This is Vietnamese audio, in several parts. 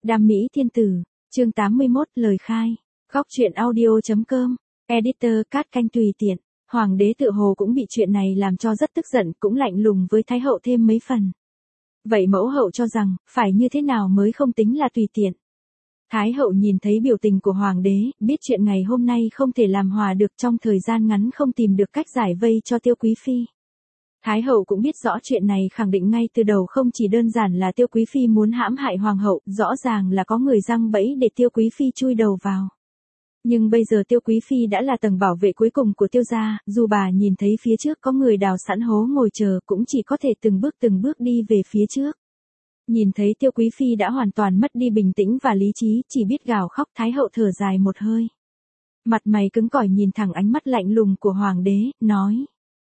Đam mỹ thiên tử, chương 81 lời khai. Góc truyện audio.com. Editor cắt canh tùy tiện. Hoàng đế tựa hồ cũng bị chuyện này làm cho rất tức giận, cũng lạnh lùng với Thái hậu thêm mấy phần. Vậy mẫu hậu cho rằng, phải như thế nào mới không tính là tùy tiện? Thái hậu nhìn thấy biểu tình của hoàng đế, biết chuyện ngày hôm nay không thể làm hòa được, trong thời gian ngắn không tìm được cách giải vây cho Tiêu Quý Phi. Thái hậu cũng biết rõ chuyện này khẳng định ngay từ đầu không chỉ đơn giản là Tiêu Quý Phi muốn hãm hại hoàng hậu, rõ ràng là có người giăng bẫy để Tiêu Quý Phi chui đầu vào. Nhưng bây giờ Tiêu Quý Phi đã là tầng bảo vệ cuối cùng của Tiêu gia, dù bà nhìn thấy phía trước có người đào sẵn hố ngồi chờ cũng chỉ có thể từng bước đi về phía trước. Nhìn thấy Tiêu Quý Phi đã hoàn toàn mất đi bình tĩnh và lý trí, chỉ biết gào khóc, Thái hậu thở dài một hơi. Mặt mày cứng cỏi nhìn thẳng ánh mắt lạnh lùng của hoàng đế, nói.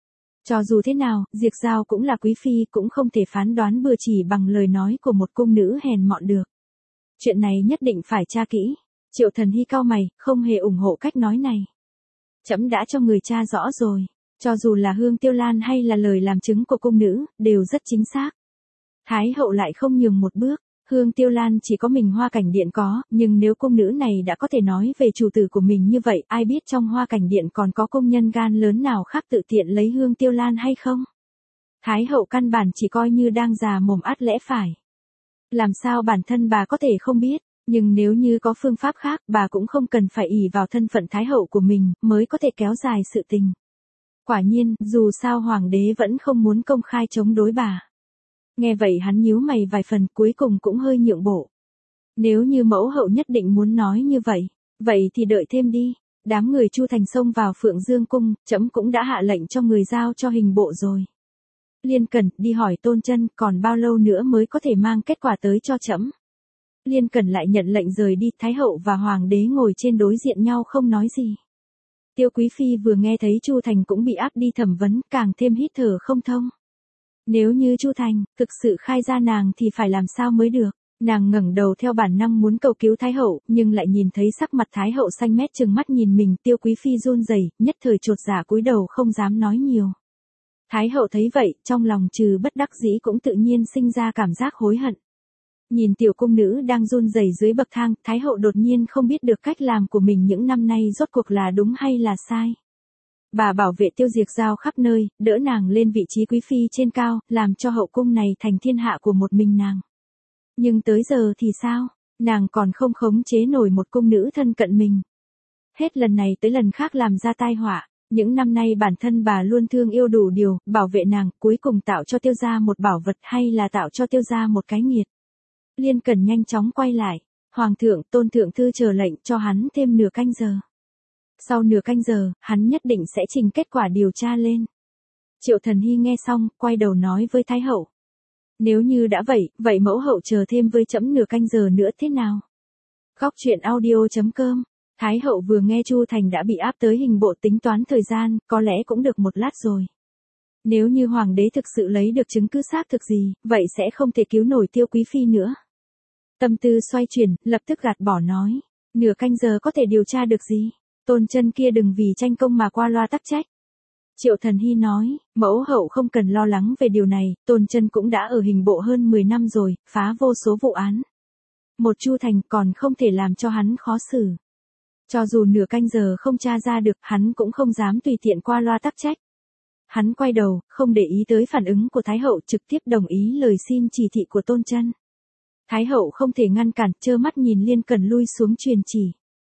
Cho dù thế nào, Diệc Giao cũng là quý phi, cũng không thể phán đoán bừa chỉ bằng lời nói của một cung nữ hèn mọn được. Chuyện này nhất định phải tra kỹ. Triệu Thần Hy cau mày, không hề ủng hộ cách nói này. Trẫm đã cho người tra rõ rồi. Cho dù là Hương Tiêu Lan hay là lời làm chứng của cung nữ, đều rất chính xác. Thái hậu lại không nhường một bước. Hương Tiêu Lan chỉ có mình Hoa Cảnh Điện có, nhưng nếu cung nữ này đã có thể nói về chủ tử của mình như vậy, ai biết trong Hoa Cảnh Điện còn có công nhân gan lớn nào khác tự tiện lấy Hương Tiêu Lan hay không? Thái hậu căn bản chỉ coi như đang già mồm át lẽ phải. Làm sao bản thân bà có thể không biết, nhưng nếu như có phương pháp khác, bà cũng không cần phải ỷ vào thân phận Thái hậu của mình, mới có thể kéo dài sự tình. Quả nhiên, dù sao hoàng đế vẫn không muốn công khai chống đối bà. Nghe vậy hắn nhíu mày vài phần, cuối cùng cũng hơi nhượng bộ. Nếu như mẫu hậu nhất định muốn nói như vậy thì đợi thêm đi. Đám người Chu Thành xông vào Phượng Dương cung, trẫm cũng đã hạ lệnh cho người giao cho hình bộ rồi. Liên Cẩn, đi hỏi Tôn Chân, còn bao lâu nữa mới có thể mang kết quả tới cho trẫm. Liên Cẩn lại nhận lệnh rời đi, Thái hậu và hoàng đế ngồi trên đối diện nhau không nói gì. Tiêu Quý Phi vừa nghe thấy Chu Thành cũng bị áp đi thẩm vấn, càng thêm hít thở không thông. Nếu như Chu Thành thực sự khai ra nàng thì phải làm sao mới được? Nàng ngẩng đầu theo bản năng muốn cầu cứu Thái hậu, nhưng lại nhìn thấy sắc mặt Thái hậu xanh mét trừng mắt nhìn mình, Tiêu Quý Phi run rẩy, nhất thời chột dạ cúi đầu không dám nói nhiều. Thái hậu thấy vậy, trong lòng trừ bất đắc dĩ cũng tự nhiên sinh ra cảm giác hối hận. Nhìn tiểu cung nữ đang run rẩy dưới bậc thang, Thái hậu đột nhiên không biết được cách làm của mình những năm nay rốt cuộc là đúng hay là sai. Bà bảo vệ Tiêu Diệc Giao khắp nơi, đỡ nàng lên vị trí quý phi trên cao, làm cho hậu cung này thành thiên hạ của một mình nàng. Nhưng tới giờ thì sao? Nàng còn không khống chế nổi một cung nữ thân cận mình. Hết lần này tới lần khác làm ra tai họa. Những năm nay bản thân bà luôn thương yêu đủ điều, bảo vệ nàng, cuối cùng tạo cho Tiêu gia một bảo vật hay là tạo cho Tiêu gia một cái nghiệt. Liên Cẩn nhanh chóng quay lại. Hoàng thượng, Tôn thượng thư chờ lệnh cho hắn thêm nửa canh giờ. Sau nửa canh giờ, hắn nhất định sẽ trình kết quả điều tra lên. Triệu Thần Hy nghe xong, quay đầu nói với Thái hậu. Nếu như đã vậy mẫu hậu chờ thêm với trẫm nửa canh giờ nữa thế nào? Góc truyện audio.com. Thái hậu vừa nghe Chu Thành đã bị áp tới hình bộ, tính toán thời gian, có lẽ cũng được một lát rồi. Nếu như hoàng đế thực sự lấy được chứng cứ xác thực gì, vậy sẽ không thể cứu nổi Tiêu Quý Phi nữa. Tâm tư xoay chuyển, lập tức gạt bỏ nói. Nửa canh giờ có thể điều tra được gì? Tôn Chân kia đừng vì tranh công mà qua loa tắc trách. Triệu Thần Hy nói, mẫu hậu không cần lo lắng về điều này, Tôn Chân cũng đã ở hình bộ hơn 10 năm rồi, phá vô số vụ án. Một Chu Thành còn không thể làm cho hắn khó xử. Cho dù nửa canh giờ không tra ra được, hắn cũng không dám tùy tiện qua loa tắc trách. Hắn quay đầu, không để ý tới phản ứng của Thái hậu, trực tiếp đồng ý lời xin chỉ thị của Tôn Chân. Thái hậu không thể ngăn cản, trơ mắt nhìn Liên Cẩn lui xuống truyền chỉ.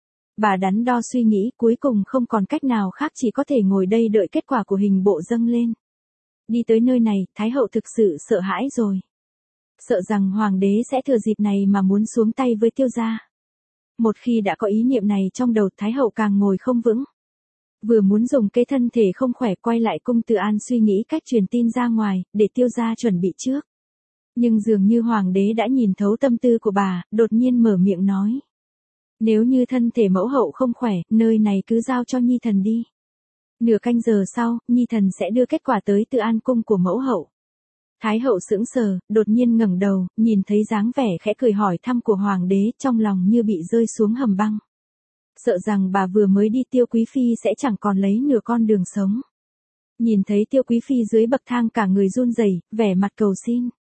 Bà đắn đo suy nghĩ, cuối cùng không còn cách nào khác, chỉ có thể ngồi đây đợi kết quả của hình bộ dâng lên. Đi tới nơi này, Thái hậu thực sự sợ hãi rồi. Sợ rằng hoàng đế sẽ thừa dịp này mà muốn xuống tay với Tiêu gia. Một khi đã có ý niệm này trong đầu, Thái hậu càng ngồi không vững. Vừa muốn dùng cái thân thể không khỏe quay lại cung Từ An suy nghĩ cách truyền tin ra ngoài, để Tiêu gia chuẩn bị trước. Nhưng dường như hoàng đế đã nhìn thấu tâm tư của bà, đột nhiên mở miệng nói. Nếu như thân thể mẫu hậu không khỏe, nơi này cứ giao cho Nhi thần đi. Nửa canh giờ sau, Nhi thần sẽ đưa kết quả tới Từ An cung của mẫu hậu. Thái hậu sững sờ, đột nhiên ngẩng đầu, nhìn thấy dáng vẻ khẽ cười hỏi thăm của hoàng đế, trong lòng như bị rơi xuống hầm băng. Sợ rằng bà vừa mới đi, Tiêu Quý Phi sẽ chẳng còn lấy nửa con đường sống. Nhìn thấy Tiêu Quý Phi dưới bậc thang cả người run rẩy, vẻ mặt cầu xin.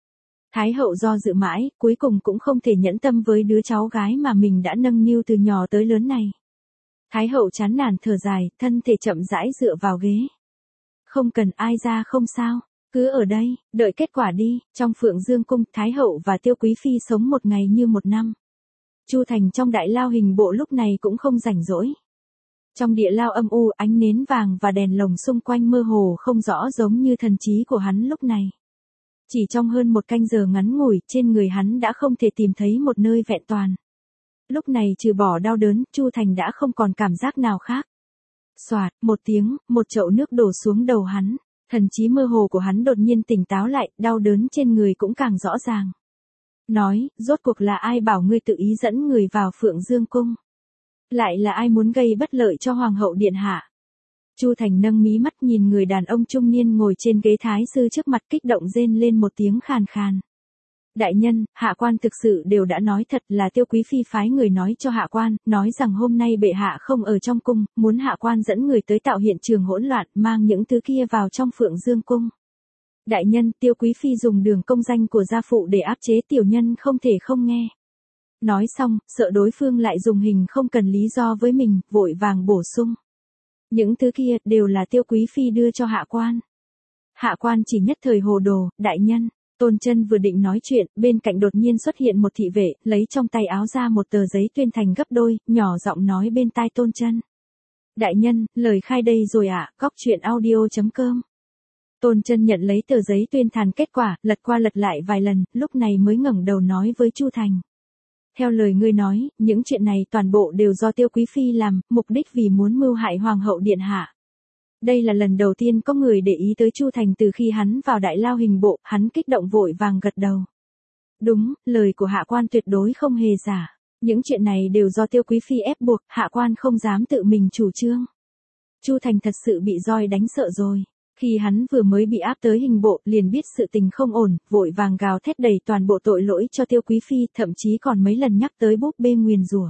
Thái hậu do dự mãi, cuối cùng cũng không thể nhẫn tâm với đứa cháu gái mà mình đã nâng niu từ nhỏ tới lớn này. Thái hậu chán nản thở dài, thân thể chậm rãi dựa vào ghế. Không cần ai ra không sao, cứ ở đây, đợi kết quả đi. Trong Phượng Dương cung, Thái hậu và Tiêu Quý Phi sống một ngày như một năm. Chu Thành trong đại lao hình bộ lúc này cũng không rảnh rỗi. Trong địa lao âm u, ánh nến vàng và đèn lồng xung quanh mơ hồ không rõ giống như thần trí của hắn lúc này. Chỉ trong hơn một canh giờ ngắn ngủi, trên người hắn đã không thể tìm thấy một nơi vẹn toàn. Lúc này trừ bỏ đau đớn, Chu Thành đã không còn cảm giác nào khác. Xoạt, một tiếng, một chậu nước đổ xuống đầu hắn. Thần trí mơ hồ của hắn đột nhiên tỉnh táo lại, đau đớn trên người cũng càng rõ ràng. Nói, rốt cuộc là ai bảo ngươi tự ý dẫn người vào Phượng Dương cung? Lại là ai muốn gây bất lợi cho Hoàng hậu điện hạ? Chu Thành nâng mí mắt nhìn người đàn ông trung niên ngồi trên ghế thái sư trước mặt, kích động rên lên một tiếng khàn khàn. Đại nhân, hạ quan thực sự đều đã nói thật, là Tiêu Quý Phi phái người nói cho hạ quan, nói rằng hôm nay bệ hạ không ở trong cung, muốn hạ quan dẫn người tới tạo hiện trường hỗn loạn, mang những thứ kia vào trong Phượng Dương cung. Đại nhân, Tiêu Quý Phi dùng đường công danh của gia phụ để áp chế tiểu nhân, không thể không nghe. Nói xong, sợ đối phương lại dùng hình không cần lý do với mình, vội vàng bổ sung. Những thứ kia đều là Tiêu Quý Phi đưa cho hạ quan. Hạ quan chỉ nhất thời hồ đồ, đại nhân. Tôn Chân vừa định nói chuyện, bên cạnh đột nhiên xuất hiện một thị vệ, lấy trong tay áo ra một tờ giấy tuyên thành gấp đôi, nhỏ giọng nói bên tai Tôn Chân. Đại nhân, lời khai đây rồi ạ, góc chuyện audio.com. Tôn Chân nhận lấy tờ giấy tuyên thành kết quả, lật qua lật lại vài lần, lúc này mới ngẩng đầu nói với Chu Thành. Theo lời ngươi nói, những chuyện này toàn bộ đều do Tiêu Quý Phi làm, mục đích vì muốn mưu hại Hoàng hậu điện hạ. Đây là lần đầu tiên có người để ý tới Chu Thành từ khi hắn vào đại lao hình bộ, hắn kích động vội vàng gật đầu. Đúng, lời của hạ quan tuyệt đối không hề giả. Những chuyện này đều do Tiêu Quý Phi ép buộc, hạ quan không dám tự mình chủ trương. Chu Thành thật sự bị roi đánh sợ rồi. Khi hắn vừa mới bị áp tới hình bộ, liền biết sự tình không ổn, vội vàng gào thét đầy toàn bộ tội lỗi cho Tiêu Quý Phi, thậm chí còn mấy lần nhắc tới búp bê nguyền rủa.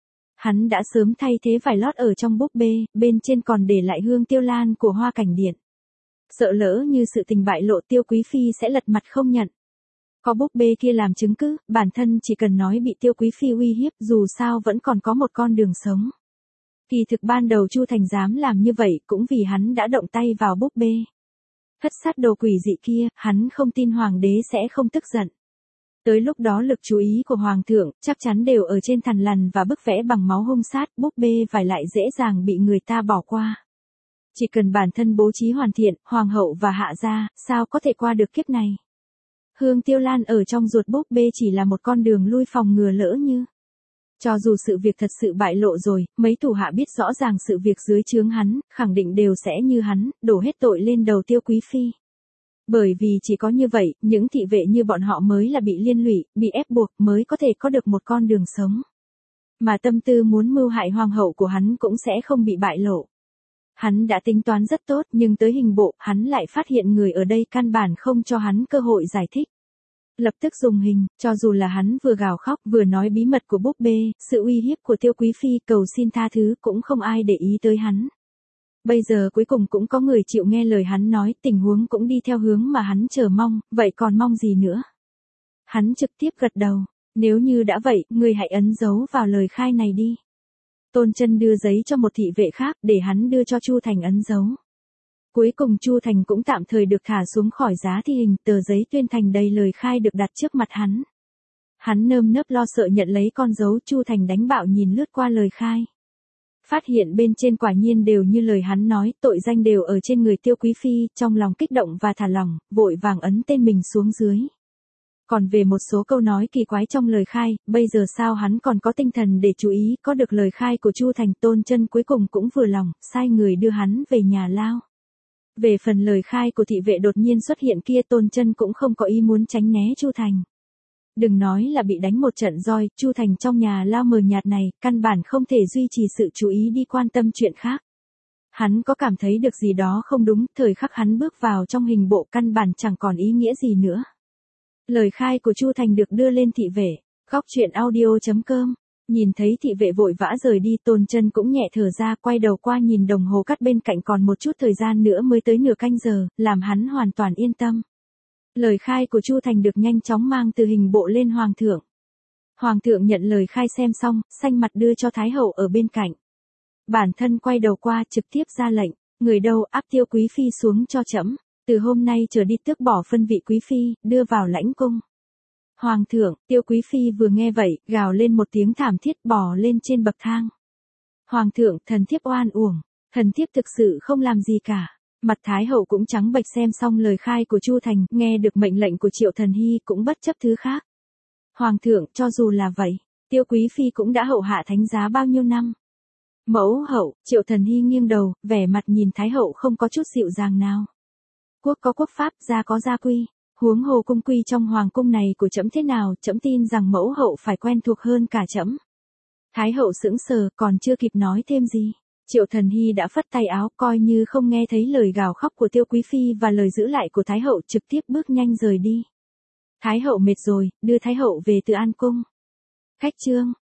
Hắn đã sớm thay thế vải lót ở trong búp bê, bên trên còn để lại hương tiêu lan của Hoa Cảnh Điện. Sợ lỡ như sự tình bại lộ, Tiêu Quý Phi sẽ lật mặt không nhận. Có búp bê kia làm chứng cứ, bản thân chỉ cần nói bị Tiêu Quý Phi uy hiếp, dù sao vẫn còn có một con đường sống. Kỳ thực ban đầu Chu Thành dám làm như vậy cũng vì hắn đã động tay vào búp bê. Thất sát đồ quỷ dị kia, hắn không tin hoàng đế sẽ không tức giận. Tới lúc đó lực chú ý của hoàng thượng chắc chắn đều ở trên thằn lằn và bức vẽ bằng máu hung sát, búp bê vải lại dễ dàng bị người ta bỏ qua. Chỉ cần bản thân bố trí hoàn thiện, hoàng hậu và hạ gia, sao có thể qua được kiếp này. Hương tiêu lan ở trong ruột búp bê chỉ là một con đường lui phòng ngừa lỡ như. Cho dù sự việc thật sự bại lộ rồi, mấy thủ hạ biết rõ ràng sự việc dưới trướng hắn, khẳng định đều sẽ như hắn, đổ hết tội lên đầu Tiêu Quý Phi. Bởi vì chỉ có như vậy, những thị vệ như bọn họ mới là bị liên lụy, bị ép buộc mới có thể có được một con đường sống. Mà tâm tư muốn mưu hại hoàng hậu của hắn cũng sẽ không bị bại lộ. Hắn đã tính toán rất tốt nhưng tới hình bộ, hắn lại phát hiện người ở đây căn bản không cho hắn cơ hội giải thích. Lập tức dùng hình, cho dù là hắn vừa gào khóc vừa nói bí mật của búp bê, sự uy hiếp của Tiêu Quý Phi cầu xin tha thứ cũng không ai để ý tới hắn. Bây giờ cuối cùng cũng có người chịu nghe lời hắn nói, tình huống cũng đi theo hướng mà hắn chờ mong, vậy còn mong gì nữa. Hắn trực tiếp gật đầu, nếu như đã vậy, người hãy ấn dấu vào lời khai này đi. Tôn Chân đưa giấy cho một thị vệ khác để hắn đưa cho Chu Thành ấn dấu. Cuối cùng Chu Thành cũng tạm thời được thả xuống khỏi giá thi hình, tờ giấy tuyên thành đầy lời khai được đặt trước mặt hắn. Hắn nơm nớp lo sợ nhận lấy con dấu, Chu Thành đánh bạo nhìn lướt qua lời khai. Phát hiện bên trên quả nhiên đều như lời hắn nói, tội danh đều ở trên người Tiêu Quý Phi, trong lòng kích động và thả lỏng, vội vàng ấn tên mình xuống dưới. Còn về một số câu nói kỳ quái trong lời khai, bây giờ sao hắn còn có tinh thần để chú ý, có được lời khai của Chu Thành, Tôn Chân cuối cùng cũng vừa lòng, sai người đưa hắn về nhà lao. Về phần lời khai của thị vệ đột nhiên xuất hiện kia, Tôn Chân cũng không có ý muốn tránh né Chu Thành. Đừng nói là bị đánh một trận roi, Chu Thành trong nhà lao mờ nhạt này, căn bản không thể duy trì sự chú ý đi quan tâm chuyện khác. Hắn có cảm thấy được gì đó không đúng, thời khắc hắn bước vào trong hình bộ căn bản chẳng còn ý nghĩa gì nữa. Lời khai của Chu Thành được đưa lên thị vệ, góc chuyện audio.com. Nhìn thấy thị vệ vội vã rời đi, Tôn Chân cũng nhẹ thở ra, quay đầu qua nhìn đồng hồ cắt bên cạnh, còn một chút thời gian nữa mới tới nửa canh giờ, làm hắn hoàn toàn yên tâm. Lời khai của Chu Thành được nhanh chóng mang từ hình bộ lên hoàng thượng. Hoàng thượng nhận lời khai xem xong, xanh mặt đưa cho Thái hậu ở bên cạnh. Bản thân quay đầu qua trực tiếp ra lệnh, người đâu áp Tiêu quý phi xuống cho trẫm, từ hôm nay trở đi tước bỏ phân vị quý phi, đưa vào lãnh cung. Hoàng thượng, Tiêu quý phi vừa nghe vậy, gào lên một tiếng thảm thiết bò lên trên bậc thang. Hoàng thượng, thần thiếp oan uổng, thần thiếp thực sự không làm gì cả. Mặt Thái hậu cũng trắng bệch xem xong lời khai của Chu Thành, nghe được mệnh lệnh của Triệu Thần Hy cũng bất chấp thứ khác. Hoàng thượng, cho dù là vậy, Tiêu quý phi cũng đã hậu hạ thánh giá bao nhiêu năm. Mẫu hậu, Triệu Thần Hy nghiêng đầu, vẻ mặt nhìn Thái hậu không có chút dịu dàng nào. Quốc có quốc pháp, gia có gia quy, huống hồ cung quy trong hoàng cung này của trẫm thế nào, trẫm tin rằng mẫu hậu phải quen thuộc hơn cả trẫm. Thái hậu sững sờ, còn chưa kịp nói thêm gì, Triệu Thần Hy đã phất tay áo, coi như không nghe thấy lời gào khóc của Tiêu quý phi và lời giữ lại của Thái hậu, trực tiếp bước nhanh rời đi. Thái hậu mệt rồi, đưa Thái hậu về Từ An cung. Khách trương,